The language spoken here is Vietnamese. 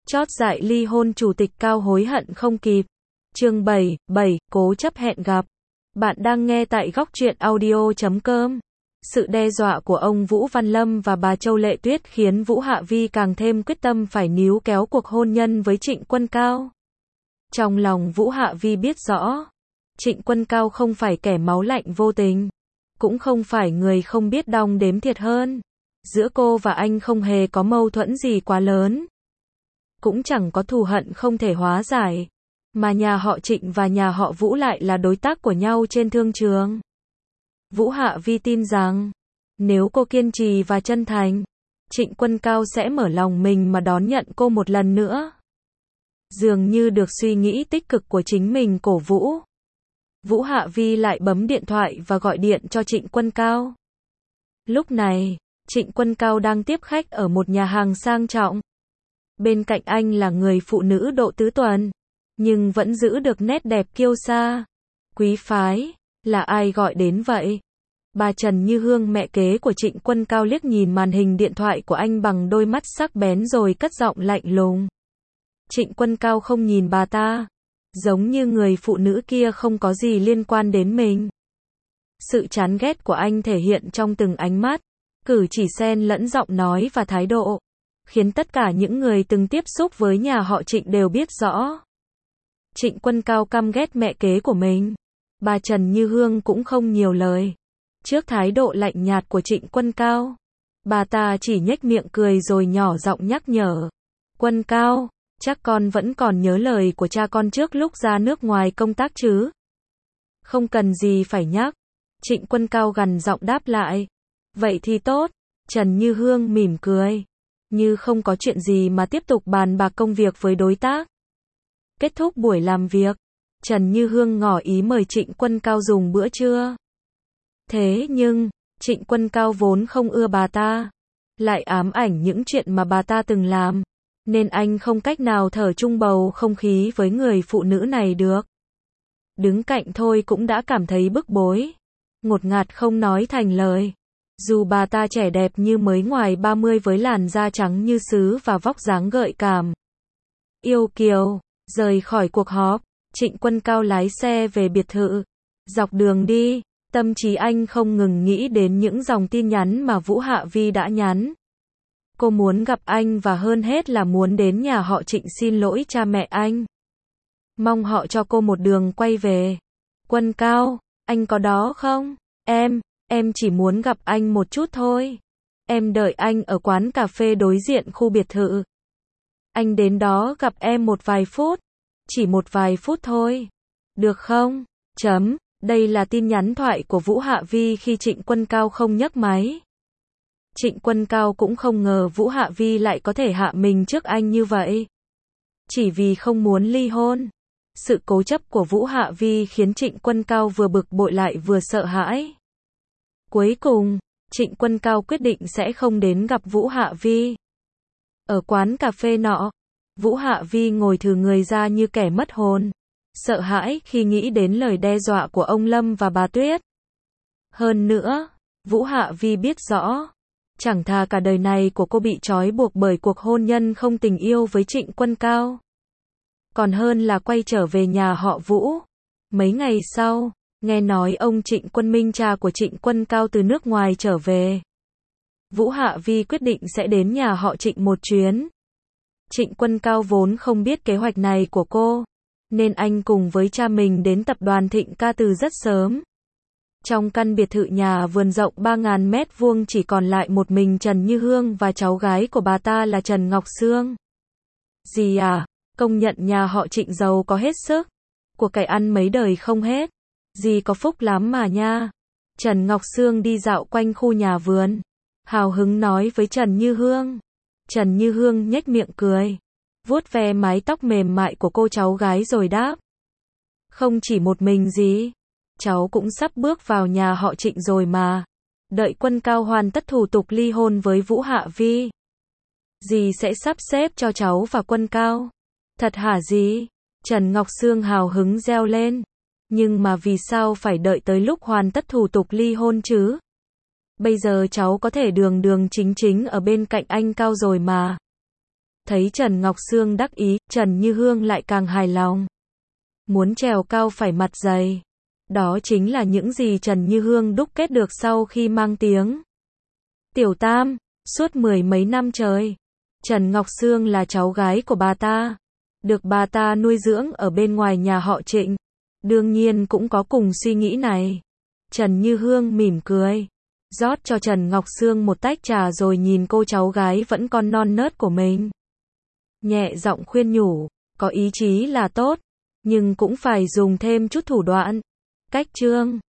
Chót dại ly hôn chủ tịch Cao hối hận không kịp. Chương 7, cố chấp hẹn gặp. Bạn đang nghe tại góc truyện audio.com. Sự đe dọa của ông Vũ Văn Lâm và bà Châu Lệ Tuyết khiến Vũ Hạ Vi càng thêm quyết tâm phải níu kéo cuộc hôn nhân với Trịnh Quân Cao. Trong lòng Vũ Hạ Vi biết rõ, Trịnh Quân Cao không phải kẻ máu lạnh vô tình, cũng không phải người không biết đong đếm thiệt hơn. Giữa cô và anh không hề có mâu thuẫn gì quá lớn, cũng chẳng có thù hận không thể hóa giải, mà nhà họ Trịnh và nhà họ Vũ lại là đối tác của nhau trên thương trường. Vũ Hạ Vi tin rằng, nếu cô kiên trì và chân thành, Trịnh Quân Cao sẽ mở lòng mình mà đón nhận cô một lần nữa. Dường như được suy nghĩ tích cực của chính mình cổ vũ, Vũ Hạ Vi lại bấm điện thoại và gọi điện cho Trịnh Quân Cao. Lúc này, Trịnh Quân Cao đang tiếp khách ở một nhà hàng sang trọng. Bên cạnh anh là người phụ nữ độ tứ tuần, nhưng vẫn giữ được nét đẹp kiêu sa, quý phái. Là ai gọi đến vậy? Bà Trần Như Hương, mẹ kế của Trịnh Quân Cao, liếc nhìn màn hình điện thoại của anh bằng đôi mắt sắc bén rồi cất giọng lạnh lùng. Trịnh Quân Cao không nhìn bà ta, giống như người phụ nữ kia không có gì liên quan đến mình. Sự chán ghét của anh thể hiện trong từng ánh mắt, cử chỉ xen lẫn giọng nói và thái độ, khiến tất cả những người từng tiếp xúc với nhà họ Trịnh đều biết rõ. Trịnh Quân Cao căm ghét mẹ kế của mình. Bà Trần Như Hương cũng không nhiều lời. Trước thái độ lạnh nhạt của Trịnh Quân Cao, bà ta chỉ nhếch miệng cười rồi nhỏ giọng nhắc nhở. Quân Cao, chắc con vẫn còn nhớ lời của cha con trước lúc ra nước ngoài công tác chứ? Không cần gì phải nhắc. Trịnh Quân Cao gằn giọng đáp lại. Vậy thì tốt. Trần Như Hương mỉm cười, như không có chuyện gì mà tiếp tục bàn bạc công việc với đối tác. Kết thúc buổi làm việc, Trần Như Hương ngỏ ý mời Trịnh Quân Cao dùng bữa trưa. Thế nhưng, Trịnh Quân Cao vốn không ưa bà ta, lại ám ảnh những chuyện mà bà ta từng làm, nên anh không cách nào thở chung bầu không khí với người phụ nữ này được. Đứng cạnh thôi cũng đã cảm thấy bức bối, ngột ngạt không nói thành lời. Dù bà ta trẻ đẹp như mới ngoài 30 với làn da trắng như sứ và vóc dáng gợi cảm, yêu kiều. Rời khỏi cuộc họp, Trịnh Quân Cao lái xe về biệt thự. Dọc đường đi, tâm trí anh không ngừng nghĩ đến những dòng tin nhắn mà Vũ Hạ Vi đã nhắn. Cô muốn gặp anh và hơn hết là muốn đến nhà họ Trịnh xin lỗi cha mẹ anh. Mong họ cho cô một đường quay về. Quân Cao, anh có đó không? Em chỉ muốn gặp anh một chút thôi. Em đợi anh ở quán cà phê đối diện khu biệt thự. Anh đến đó gặp em một vài phút. Chỉ một vài phút thôi. Được không? Đây là tin nhắn thoại của Vũ Hạ Vi khi Trịnh Quân Cao không nhấc máy. Trịnh Quân Cao cũng không ngờ Vũ Hạ Vi lại có thể hạ mình trước anh như vậy. Chỉ vì không muốn ly hôn. Sự cố chấp của Vũ Hạ Vi khiến Trịnh Quân Cao vừa bực bội lại vừa sợ hãi. Cuối cùng, Trịnh Quân Cao quyết định sẽ không đến gặp Vũ Hạ Vi. Ở quán cà phê nọ, Vũ Hạ Vi ngồi thừ người ra như kẻ mất hồn, sợ hãi khi nghĩ đến lời đe dọa của ông Lâm và bà Tuyết. Hơn nữa, Vũ Hạ Vi biết rõ, chẳng thà cả đời này của cô bị trói buộc bởi cuộc hôn nhân không tình yêu với Trịnh Quân Cao, còn hơn là quay trở về nhà họ Vũ. Mấy ngày sau, nghe nói ông Trịnh Quân Minh, cha của Trịnh Quân Cao, từ nước ngoài trở về. Vũ Hạ Vi quyết định sẽ đến nhà họ Trịnh một chuyến. Trịnh Quân Cao vốn không biết kế hoạch này của cô, nên anh cùng với cha mình đến tập đoàn Thịnh Ca từ rất sớm. Trong căn biệt thự nhà vườn rộng 3.000 mét vuông chỉ còn lại một mình Trần Như Hương và cháu gái của bà ta là Trần Ngọc Sương. Dì à, công nhận nhà họ Trịnh giàu có hết sức, của cải ăn mấy đời không hết. Dì có phúc lắm mà nha. Trần Ngọc Sương đi dạo quanh khu nhà vườn, hào hứng nói với Trần Như Hương. Trần Như Hương nhếch miệng cười, vuốt ve mái tóc mềm mại của cô cháu gái rồi đáp. Không chỉ một mình dì, cháu cũng sắp bước vào nhà họ Trịnh rồi mà. Đợi Quân Cao hoàn tất thủ tục ly hôn với Vũ Hạ Vi, dì sẽ sắp xếp cho cháu và Quân Cao. Thật hả dì? Trần Ngọc Sương hào hứng reo lên. Nhưng mà vì sao phải đợi tới lúc hoàn tất thủ tục ly hôn chứ? Bây giờ cháu có thể đường đường chính chính ở bên cạnh anh Cao rồi mà. Thấy Trần Ngọc Sương đắc ý, Trần Như Hương lại càng hài lòng. Muốn trèo cao phải mặt dày. Đó chính là những gì Trần Như Hương đúc kết được sau khi mang tiếng Tiểu Tam, suốt 10 mấy năm trời. Trần Ngọc Sương là cháu gái của bà ta, được bà ta nuôi dưỡng ở bên ngoài nhà họ Trịnh. Đương nhiên cũng có cùng suy nghĩ này. Trần Như Hương mỉm cười, rót cho Trần Ngọc Sương một tách trà rồi nhìn cô cháu gái vẫn còn non nớt của mình. Nhẹ giọng khuyên nhủ, có ý chí là tốt, nhưng cũng phải dùng thêm chút thủ đoạn. Cách chương